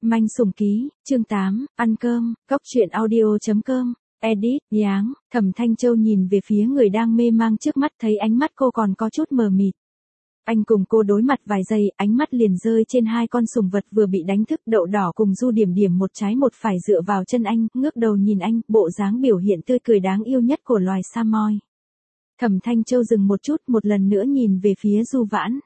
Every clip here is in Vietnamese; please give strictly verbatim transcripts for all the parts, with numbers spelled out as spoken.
Manh sủng ký, chương tám, ăn cơm, góc truyện audio.com, edit, nháng, Thẩm Thanh Châu nhìn về phía người đang mê mang trước mắt thấy ánh mắt cô còn có chút mờ mịt. Anh cùng cô đối mặt vài giây, ánh mắt liền rơi trên hai con sủng vật vừa bị đánh thức. Đậu đỏ cùng Du Điểm Điểm một trái một phải dựa vào chân anh, ngước đầu nhìn anh, bộ dáng biểu hiện tươi cười đáng yêu nhất của loài Samoy. Thẩm Thanh Châu dừng một chút, một lần nữa nhìn về phía Du Vãn.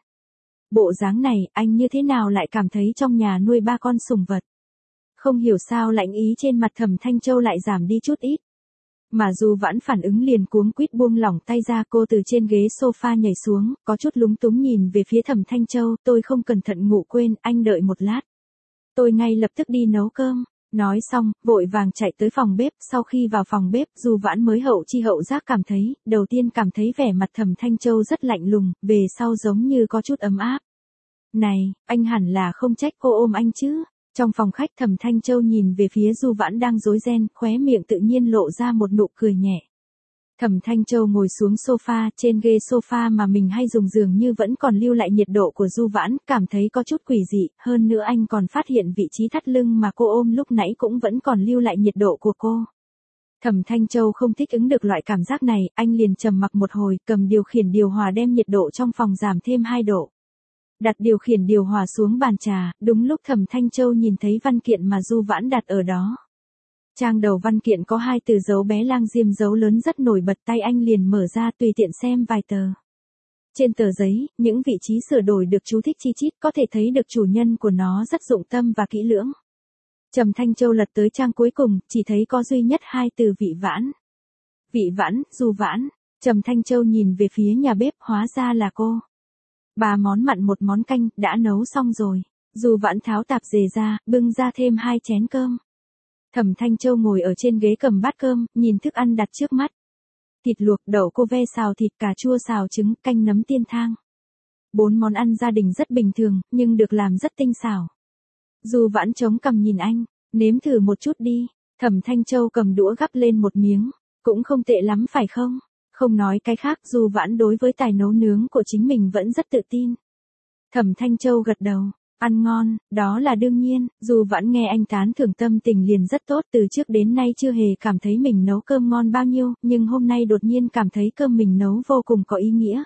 Bộ dáng này, anh như thế nào lại cảm thấy trong nhà nuôi ba con sủng vật? Không hiểu sao lạnh ý trên mặt Thẩm Thanh Châu lại giảm đi chút ít. Mà Du Vãn phản ứng liền cuống quýt buông lỏng tay ra, cô từ trên ghế sofa nhảy xuống, có chút lúng túng nhìn về phía Thẩm Thanh Châu, tôi không cẩn thận ngủ quên, anh đợi một lát. Tôi ngay lập tức đi nấu cơm. Nói xong, vội vàng chạy tới phòng bếp, sau khi vào phòng bếp, Du Vãn mới hậu chi hậu giác cảm thấy, đầu tiên cảm thấy vẻ mặt Thẩm Thanh Châu rất lạnh lùng, về sau giống như có chút ấm áp. Này, anh hẳn là không trách cô ôm anh chứ? Trong phòng khách Thẩm Thanh Châu nhìn về phía Du Vãn đang rối ren, khóe miệng tự nhiên lộ ra một nụ cười nhẹ. Thẩm Thanh Châu ngồi xuống sofa, trên ghế sofa mà mình hay dùng dường như vẫn còn lưu lại nhiệt độ của Du Vãn, cảm thấy có chút quỷ dị, hơn nữa anh còn phát hiện vị trí thắt lưng mà cô ôm lúc nãy cũng vẫn còn lưu lại nhiệt độ của cô. Thẩm Thanh Châu không thích ứng được loại cảm giác này, anh liền trầm mặc một hồi, cầm điều khiển điều hòa đem nhiệt độ trong phòng giảm thêm hai độ. Đặt điều khiển điều hòa xuống bàn trà, đúng lúc Thẩm Thanh Châu nhìn thấy văn kiện mà Du Vãn đặt ở đó. Trang đầu văn kiện có hai từ dấu bé lang diêm dấu lớn rất nổi bật, tay anh liền mở ra tùy tiện xem vài tờ. Trên tờ giấy, những vị trí sửa đổi được chú thích chi chít, có thể thấy được chủ nhân của nó rất dụng tâm và kỹ lưỡng. Trầm Thanh Châu lật tới trang cuối cùng, chỉ thấy có duy nhất hai từ Vị Vãn. Vị Vãn, Du Vãn. Trầm Thanh Châu nhìn về phía nhà bếp, hóa ra là cô. Ba món mặn một món canh, đã nấu xong rồi. Du Vãn tháo tạp dề ra, bưng ra thêm hai chén cơm. Thẩm Thanh Châu ngồi ở trên ghế cầm bát cơm, nhìn thức ăn đặt trước mắt. Thịt luộc, đậu cô ve xào thịt, cà chua xào trứng, canh nấm tiên thang. Bốn món ăn gia đình rất bình thường, nhưng được làm rất tinh xảo. Du Vãn chống cằm nhìn anh, nếm thử một chút đi. Thẩm Thanh Châu cầm đũa gắp lên một miếng, cũng không tệ lắm phải không? Không nói cái khác, Du Vãn đối với tài nấu nướng của chính mình vẫn rất tự tin. Thẩm Thanh Châu gật đầu. Ăn ngon, đó là đương nhiên. Du Vãn nghe anh tán thưởng tâm tình liền rất tốt, từ trước đến nay chưa hề cảm thấy mình nấu cơm ngon bao nhiêu, nhưng hôm nay đột nhiên cảm thấy cơm mình nấu vô cùng có ý nghĩa.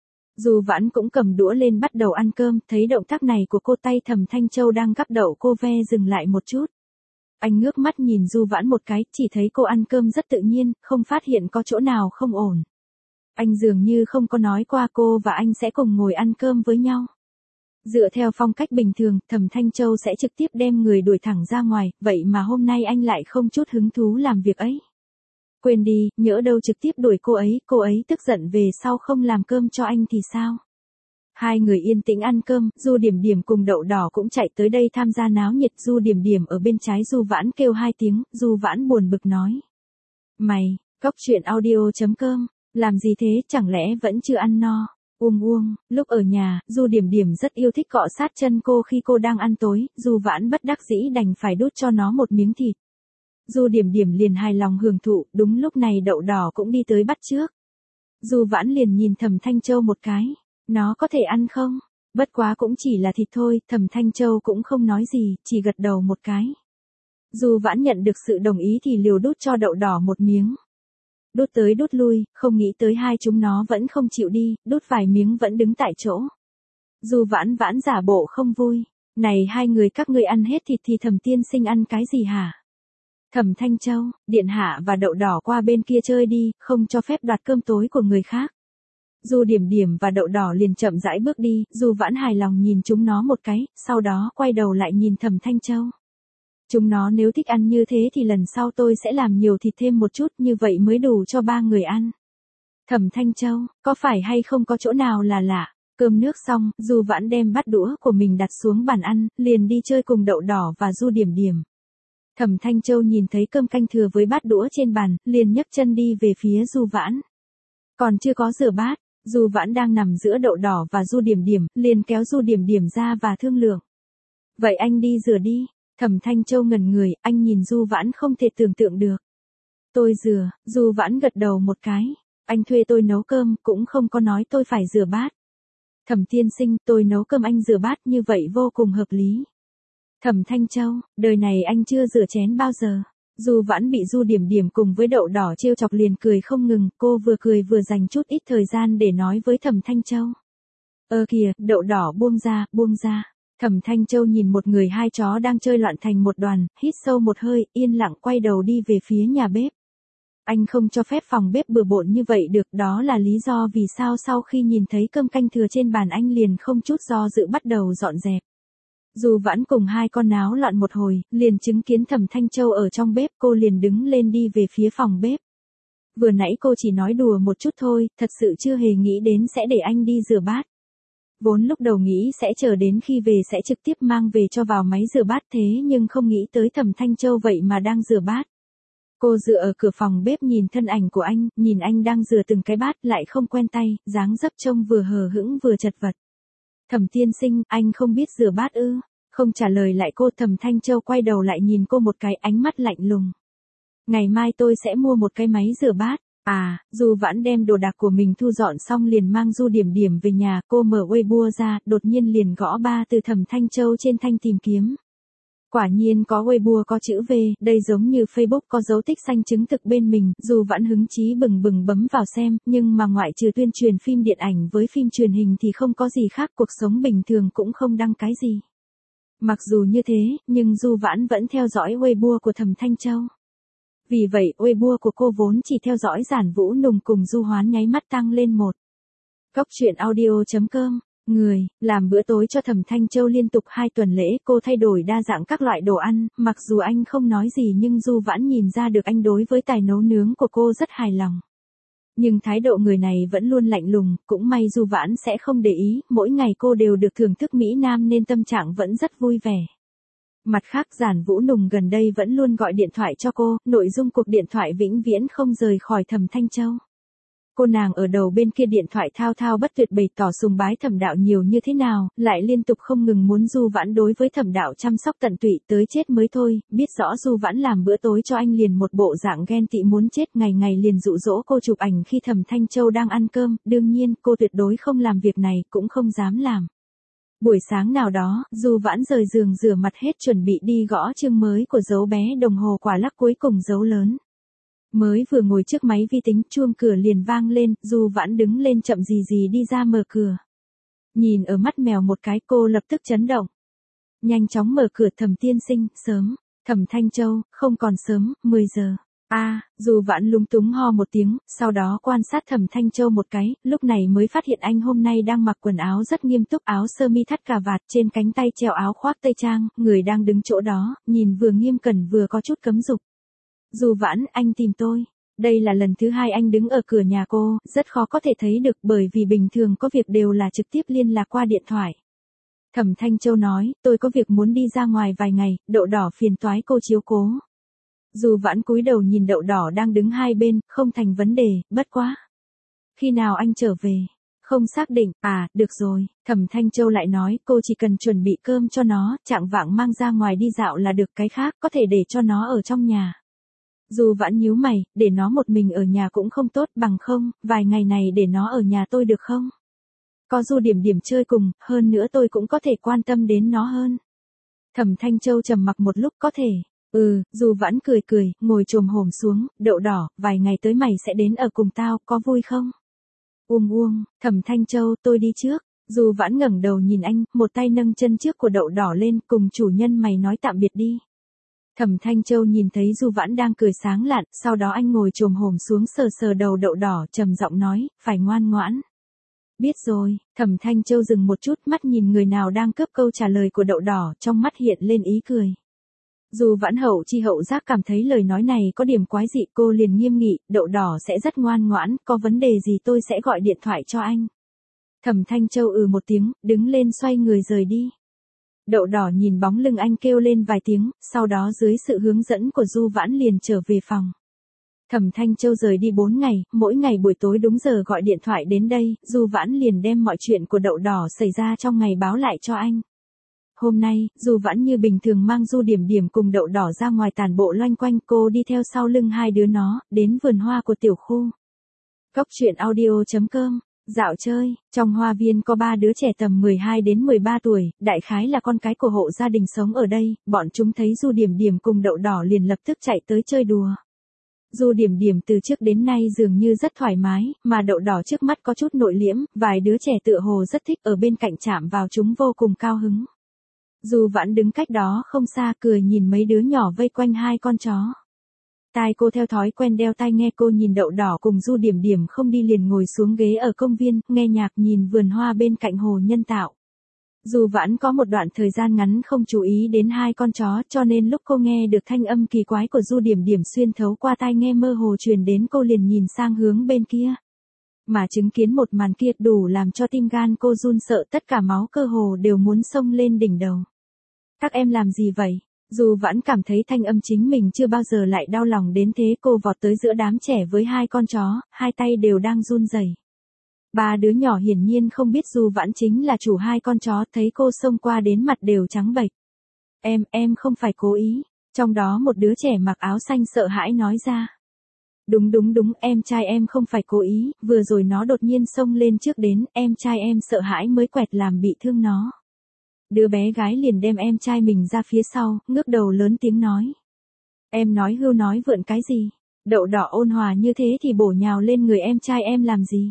Du Vãn cũng cầm đũa lên bắt đầu ăn cơm, thấy động tác này của cô, tay Thẩm Thanh Châu đang gắp đậu cô ve dừng lại một chút. Anh ngước mắt nhìn Du Vãn một cái, chỉ thấy cô ăn cơm rất tự nhiên, không phát hiện có chỗ nào không ổn. Anh dường như không có nói qua cô và anh sẽ cùng ngồi ăn cơm với nhau. Dựa theo phong cách bình thường, Thẩm Thanh Châu sẽ trực tiếp đem người đuổi thẳng ra ngoài, vậy mà hôm nay anh lại không chút hứng thú làm việc ấy. Quên đi, nhỡ đâu trực tiếp đuổi cô ấy, cô ấy tức giận về sau không làm cơm cho anh thì sao? Hai người yên tĩnh ăn cơm, Du Điểm Điểm cùng Đậu Đỏ cũng chạy tới đây tham gia náo nhiệt. Du Điểm Điểm ở bên trái Du Vãn kêu hai tiếng, Du Vãn buồn bực nói. Mày, góc truyện audio.com, làm gì thế, chẳng lẽ vẫn chưa ăn no? Uông uông, lúc ở nhà, Du Điểm Điểm rất yêu thích cọ sát chân cô khi cô đang ăn tối, Du Vãn bất đắc dĩ đành phải đút cho nó một miếng thịt. Du Điểm Điểm liền hài lòng hưởng thụ, đúng lúc này Đậu Đỏ cũng đi tới bắt trước. Du Vãn liền nhìn Thẩm Thanh Châu một cái, nó có thể ăn không? Bất quá cũng chỉ là thịt thôi, Thẩm Thanh Châu cũng không nói gì, chỉ gật đầu một cái. Du Vãn nhận được sự đồng ý thì liều đút cho Đậu Đỏ một miếng. Đút tới đút lui, không nghĩ tới hai chúng nó vẫn không chịu đi, đút vài miếng vẫn đứng tại chỗ. Du Vãn Vãn giả bộ không vui. Này hai người các ngươi ăn hết thịt thì Thẩm tiên sinh ăn cái gì hả? Thẩm Thanh Châu, Điện Hạ và Đậu Đỏ qua bên kia chơi đi, không cho phép đoạt cơm tối của người khác. Du Điểm Điểm và Đậu Đỏ liền chậm rãi bước đi, Du Vãn hài lòng nhìn chúng nó một cái, sau đó quay đầu lại nhìn Thẩm Thanh Châu. Chúng nó nếu thích ăn như thế thì lần sau tôi sẽ làm nhiều thịt thêm một chút, như vậy mới đủ cho ba người ăn. Thẩm Thanh Châu, có phải hay không có chỗ nào là lạ? Cơm nước xong, Du Vãn đem bát đũa của mình đặt xuống bàn ăn, liền đi chơi cùng Đậu Đỏ và Du Điểm Điểm. Thẩm Thanh Châu nhìn thấy cơm canh thừa với bát đũa trên bàn, liền nhấc chân đi về phía Du Vãn. Còn chưa có rửa bát, Du Vãn đang nằm giữa Đậu Đỏ và Du Điểm Điểm, liền kéo Du Điểm Điểm ra và thương lượng. Vậy anh đi rửa đi. Thẩm Thanh Châu ngẩn người, anh nhìn Du Vãn không thể tưởng tượng được. Tôi rửa, Du Vãn gật đầu một cái. Anh thuê tôi nấu cơm, cũng không có nói tôi phải rửa bát. Thẩm tiên sinh, tôi nấu cơm anh rửa bát, như vậy vô cùng hợp lý. Thẩm Thanh Châu, đời này anh chưa rửa chén bao giờ. Du Vãn bị Du Điểm Điểm cùng với Đậu Đỏ trêu chọc liền cười không ngừng, cô vừa cười vừa dành chút ít thời gian để nói với Thẩm Thanh Châu. Ơ kìa, Đậu Đỏ buông ra, buông ra. Thẩm Thanh Châu nhìn một người hai chó đang chơi loạn thành một đoàn, hít sâu một hơi, yên lặng quay đầu đi về phía nhà bếp. Anh không cho phép phòng bếp bừa bộn như vậy được, đó là lý do vì sao sau khi nhìn thấy cơm canh thừa trên bàn anh liền không chút do dự bắt đầu dọn dẹp. Du Vãn cùng hai con náo loạn một hồi, liền chứng kiến Thẩm Thanh Châu ở trong bếp, cô liền đứng lên đi về phía phòng bếp. Vừa nãy cô chỉ nói đùa một chút thôi, thật sự chưa hề nghĩ đến sẽ để anh đi rửa bát. Vốn lúc đầu nghĩ sẽ chờ đến khi về sẽ trực tiếp mang về cho vào máy rửa bát, thế nhưng không nghĩ tới Thẩm Thanh Châu vậy mà đang rửa bát. Cô dựa ở cửa phòng bếp nhìn thân ảnh của anh, nhìn anh đang rửa từng cái bát lại không quen tay, dáng dấp trông vừa hờ hững vừa chật vật. Thẩm tiên sinh, anh không biết rửa bát ư? Không trả lời lại cô, Thẩm Thanh Châu quay đầu lại nhìn cô một cái, ánh mắt lạnh lùng. Ngày mai tôi sẽ mua một cái máy rửa bát. À, Du Vãn đem đồ đạc của mình thu dọn xong liền mang Du Điểm Điểm về nhà, cô mở Weibo ra, đột nhiên liền gõ ba từ Thẩm Thanh Châu trên thanh tìm kiếm. Quả nhiên có Weibo có chữ V, đây giống như Facebook có dấu tích xanh chứng thực bên mình, Du Vãn hứng chí bừng bừng bấm vào xem, nhưng mà ngoại trừ tuyên truyền phim điện ảnh với phim truyền hình thì không có gì khác, cuộc sống bình thường cũng không đăng cái gì. Mặc dù như thế, nhưng Du Vãn vẫn theo dõi Weibo của Thẩm Thanh Châu. Vì vậy, Weibo của cô vốn chỉ theo dõi Giản Vũ Nùng cùng Du Hoán nháy mắt tăng lên một. Cóc truyện audio chấm com, người, làm bữa tối cho Thẩm Thanh Châu liên tục hai tuần lễ, cô thay đổi đa dạng các loại đồ ăn, mặc dù anh không nói gì nhưng Du Vãn nhìn ra được anh đối với tài nấu nướng của cô rất hài lòng. Nhưng thái độ người này vẫn luôn lạnh lùng, cũng may Du Vãn sẽ không để ý, mỗi ngày cô đều được thưởng thức Mỹ Nam nên tâm trạng vẫn rất vui vẻ. Mặt khác, Giản Vũ Nùng gần đây vẫn luôn gọi điện thoại cho cô, nội dung cuộc điện thoại vĩnh viễn không rời khỏi Thẩm Thanh Châu. Cô nàng ở đầu bên kia điện thoại thao thao bất tuyệt bày tỏ sùng bái Thẩm đạo nhiều như thế nào, lại liên tục không ngừng muốn Du Vãn đối với Thẩm đạo chăm sóc tận tụy tới chết mới thôi, biết rõ Du Vãn làm bữa tối cho anh liền một bộ dạng ghen tị muốn chết, ngày ngày liền dụ dỗ cô chụp ảnh khi Thẩm Thanh Châu đang ăn cơm, đương nhiên cô tuyệt đối không làm việc này, cũng không dám làm. Buổi sáng nào đó, Du Vãn rời giường rửa mặt hết chuẩn bị đi gõ chương mới của dấu bé đồng hồ quả lắc cuối cùng dấu lớn. Mới vừa ngồi trước máy vi tính, chuông cửa liền vang lên, Du Vãn đứng lên chậm gì gì đi ra mở cửa. Nhìn ở mắt mèo một cái, cô lập tức chấn động. Nhanh chóng mở cửa, Thẩm tiên sinh, sớm. Thẩm Thanh Châu, không còn sớm, mười giờ. A, à, Du Vãn lúng túng ho một tiếng, sau đó quan sát Thẩm Thanh Châu một cái, lúc này mới phát hiện anh hôm nay đang mặc quần áo rất nghiêm túc, áo sơ mi thắt cà vạt, trên cánh tay treo áo khoác tây trang, người đang đứng chỗ đó, nhìn vừa nghiêm cẩn vừa có chút cấm dục. Du Vãn, anh tìm tôi. Đây là lần thứ hai anh đứng ở cửa nhà cô, rất khó có thể thấy được bởi vì bình thường có việc đều là trực tiếp liên lạc qua điện thoại. Thẩm Thanh Châu nói, tôi có việc muốn đi ra ngoài vài ngày, Đậu Đỏ phiền toái cô chiếu cố. Du Vãn cúi đầu nhìn Đậu Đỏ đang đứng hai bên, không thành vấn đề, bất quá. Khi nào anh trở về? Không xác định, à, được rồi, Thẩm Thanh Châu lại nói, cô chỉ cần chuẩn bị cơm cho nó, chạng vạng mang ra ngoài đi dạo là được, cái khác có thể để cho nó ở trong nhà. Du Vãn nhíu mày, để nó một mình ở nhà cũng không tốt, bằng không, vài ngày này để nó ở nhà tôi được không? Có Du Điểm Điểm chơi cùng, hơn nữa tôi cũng có thể quan tâm đến nó hơn. Thẩm Thanh Châu trầm mặc một lúc, có thể. Ừ, Du Vãn cười cười, ngồi chồm hổm xuống, Đậu Đỏ, vài ngày tới mày sẽ đến ở cùng tao, có vui không? Uông uông, Thẩm Thanh Châu, tôi đi trước. Du Vãn ngẩng đầu nhìn anh, một tay nâng chân trước của Đậu Đỏ lên, cùng chủ nhân mày nói tạm biệt đi. Thẩm Thanh Châu nhìn thấy Du Vãn đang cười sáng lạn, sau đó anh ngồi chồm hổm xuống sờ sờ đầu Đậu Đỏ, trầm giọng nói, phải ngoan ngoãn. Biết rồi, Thẩm Thanh Châu dừng một chút, mắt nhìn người nào đang cướp câu trả lời của Đậu Đỏ, trong mắt hiện lên ý cười. Du Vãn hậu chi hậu giác cảm thấy lời nói này có điểm quái dị, cô liền nghiêm nghị, Đậu Đỏ sẽ rất ngoan ngoãn, có vấn đề gì tôi sẽ gọi điện thoại cho anh. Thẩm Thanh Châu ừ một tiếng, đứng lên xoay người rời đi. Đậu Đỏ nhìn bóng lưng anh kêu lên vài tiếng, sau đó dưới sự hướng dẫn của Du Vãn liền trở về phòng. Thẩm Thanh Châu rời đi bốn ngày, mỗi ngày buổi tối đúng giờ gọi điện thoại đến đây, Du Vãn liền đem mọi chuyện của Đậu Đỏ xảy ra trong ngày báo lại cho anh. Hôm nay, Du Vãn như bình thường mang Du Điểm Điểm cùng Đậu Đỏ ra ngoài tản bộ loanh quanh, cô đi theo sau lưng hai đứa nó, đến vườn hoa của tiểu khu. Cóc truyện audio chấm com Dạo chơi, trong hoa viên có ba đứa trẻ tầm mười hai đến mười ba tuổi, đại khái là con cái của hộ gia đình sống ở đây, bọn chúng thấy Du Điểm Điểm cùng Đậu Đỏ liền lập tức chạy tới chơi đùa. Du Điểm Điểm từ trước đến nay dường như rất thoải mái, mà Đậu Đỏ trước mắt có chút nội liễm, vài đứa trẻ tựa hồ rất thích ở bên cạnh chạm vào chúng vô cùng cao hứng. Du Vãn đứng cách đó không xa cười nhìn mấy đứa nhỏ vây quanh hai con chó. Tai cô theo thói quen đeo tai nghe, cô nhìn Đậu Đỏ cùng Du Điểm Điểm không đi liền ngồi xuống ghế ở công viên, nghe nhạc nhìn vườn hoa bên cạnh hồ nhân tạo. Du Vãn có một đoạn thời gian ngắn không chú ý đến hai con chó, cho nên lúc cô nghe được thanh âm kỳ quái của Du Điểm Điểm xuyên thấu qua tai nghe mơ hồ truyền đến, cô liền nhìn sang hướng bên kia. Mà chứng kiến một màn kia đủ làm cho tim gan cô run sợ, tất cả máu cơ hồ đều muốn xông lên đỉnh đầu. Các em làm gì vậy? Du Vãn cảm thấy thanh âm chính mình chưa bao giờ lại đau lòng đến thế, cô vọt tới giữa đám trẻ với hai con chó, hai tay đều đang run rẩy. Ba đứa nhỏ hiển nhiên không biết Du Vãn chính là chủ hai con chó, thấy cô xông qua đến mặt đều trắng bệch. Em, em không phải cố ý. Trong đó một đứa trẻ mặc áo xanh sợ hãi nói ra. Đúng đúng đúng, em trai em không phải cố ý, vừa rồi nó đột nhiên xông lên trước đến, em trai em sợ hãi mới quẹt làm bị thương nó. Đứa bé gái liền đem em trai mình ra phía sau, ngước đầu lớn tiếng nói. Em nói hưu nói vượn cái gì? Đậu Đỏ ôn hòa như thế thì bổ nhào lên người em trai em làm gì?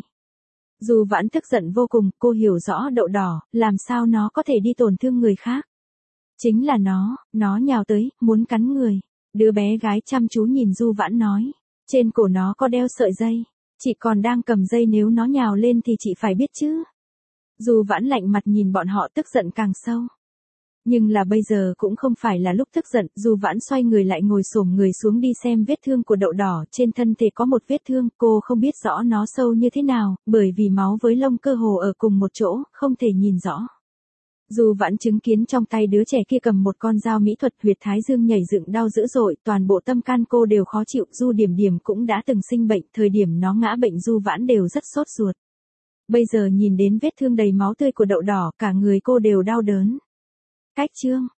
Du Vãn tức giận vô cùng, cô hiểu rõ Đậu Đỏ, làm sao nó có thể đi tổn thương người khác. Chính là nó, nó nhào tới, muốn cắn người. Đứa bé gái chăm chú nhìn Du Vãn nói. Trên cổ nó có đeo sợi dây. Chị còn đang cầm dây, nếu nó nhào lên thì chị phải biết chứ. Du Vãn lạnh mặt nhìn bọn họ, tức giận càng sâu. Nhưng là bây giờ cũng không phải là lúc tức giận, Du Vãn xoay người lại ngồi xổm người xuống đi xem vết thương của Đậu Đỏ, trên thân thể có một vết thương, cô không biết rõ nó sâu như thế nào, bởi vì máu với lông cơ hồ ở cùng một chỗ, không thể nhìn rõ. Du Vãn chứng kiến trong tay đứa trẻ kia cầm một con dao mỹ thuật, huyệt thái dương nhảy dựng đau dữ dội, toàn bộ tâm can cô đều khó chịu. Du Điểm Điểm cũng đã từng sinh bệnh, thời điểm nó ngã bệnh Du Vãn đều rất sốt ruột. Bây giờ nhìn đến vết thương đầy máu tươi của Đậu Đỏ, cả người cô đều đau đớn. Cách chương